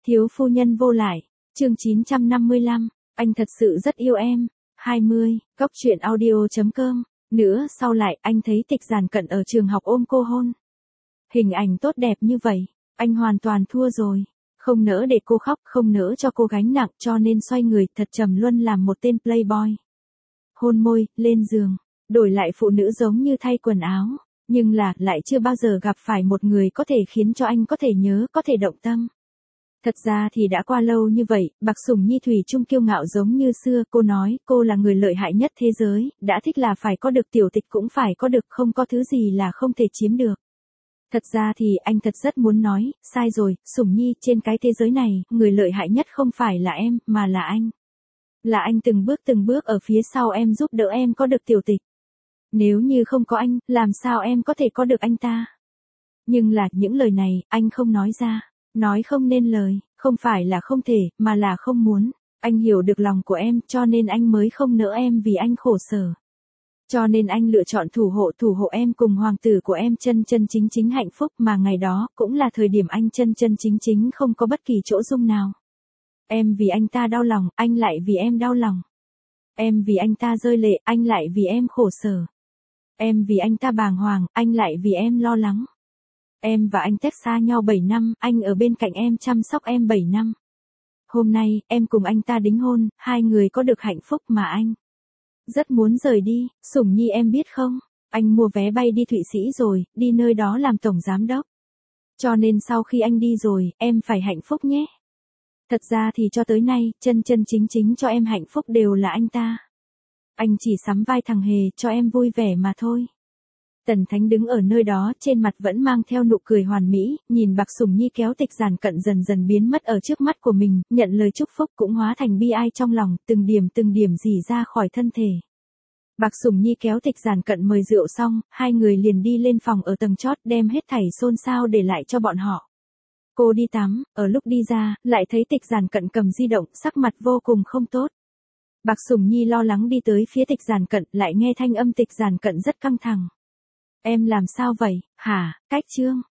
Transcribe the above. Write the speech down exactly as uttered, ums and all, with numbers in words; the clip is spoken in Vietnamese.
Thiếu phu nhân vô lại, chương chín trăm năm mươi lăm, anh thật sự rất yêu em. hai mươi, góc truyện audio chấm com. Nữa sau lại anh thấy Tịch Giản Cận ở trường học ôm cô hôn. Hình ảnh tốt đẹp như vậy, anh hoàn toàn thua rồi. Không nỡ để cô khóc, không nỡ cho cô gánh nặng, cho nên xoay người thật trầm luân làm một tên playboy. Hôn môi, lên giường, đổi lại phụ nữ giống như thay quần áo. Nhưng là, lại chưa bao giờ gặp phải một người có thể khiến cho anh có thể nhớ, có thể động tâm. Thật ra thì đã qua lâu như vậy, Bạc Sủng Nhi thủy chung kiêu ngạo giống như xưa, cô nói, cô là người lợi hại nhất thế giới, đã thích là phải có được, tiểu tịch cũng phải có được, không có thứ gì là không thể chiếm được. Thật ra thì anh thật rất muốn nói, sai rồi, Sủng Nhi, trên cái thế giới này, người lợi hại nhất không phải là em, mà là anh. Là anh từng bước từng bước ở phía sau em giúp đỡ em có được tiểu tịch. Nếu như không có anh, làm sao em có thể có được anh ta? Nhưng là, những lời này, anh không nói ra. Nói không nên lời, không phải là không thể, mà là không muốn. Anh hiểu được lòng của em, cho nên anh mới không nỡ em vì anh khổ sở. Cho nên anh lựa chọn thủ hộ thủ hộ em cùng hoàng tử của em chân chân chính chính hạnh phúc, mà ngày đó, cũng là thời điểm anh chân chân chính chính không có bất kỳ chỗ dung nào. Em vì anh ta đau lòng, anh lại vì em đau lòng. Em vì anh ta rơi lệ, anh lại vì em khổ sở. Em vì anh ta bàng hoàng, anh lại vì em lo lắng. Em và anh tách xa nhau bảy năm, anh ở bên cạnh em chăm sóc em bảy năm. Hôm nay, em cùng anh ta đính hôn, hai người có được hạnh phúc mà anh rất muốn rời đi. Sủng Nhi em biết không, anh mua vé bay đi Thụy Sĩ rồi, đi nơi đó làm tổng giám đốc. Cho nên sau khi anh đi rồi, em phải hạnh phúc nhé. Thật ra thì cho tới nay, chân chân chính chính cho em hạnh phúc đều là anh ta. Anh chỉ sắm vai thằng hề cho em vui vẻ mà thôi. Tần Thánh đứng ở nơi đó, trên mặt vẫn mang theo nụ cười hoàn mỹ, nhìn Bạc Sủng Nhi kéo Tịch Giản Cận dần dần biến mất ở trước mắt của mình, nhận lời chúc phúc cũng hóa thành bi ai trong lòng, từng điểm từng điểm rỉ ra khỏi thân thể. Bạc Sủng Nhi kéo Tịch Giản Cận mời rượu xong, hai người liền đi lên phòng ở tầng chót, đem hết thảy xôn xao để lại cho bọn họ. Cô đi tắm, ở lúc đi ra, lại thấy Tịch Giản Cận cầm di động, sắc mặt vô cùng không tốt. Bạc Sủng Nhi lo lắng đi tới phía Tịch Giản Cận, lại nghe thanh âm Tịch Giản Cận rất căng thẳng. Em làm sao vậy, hả, Cách Trương?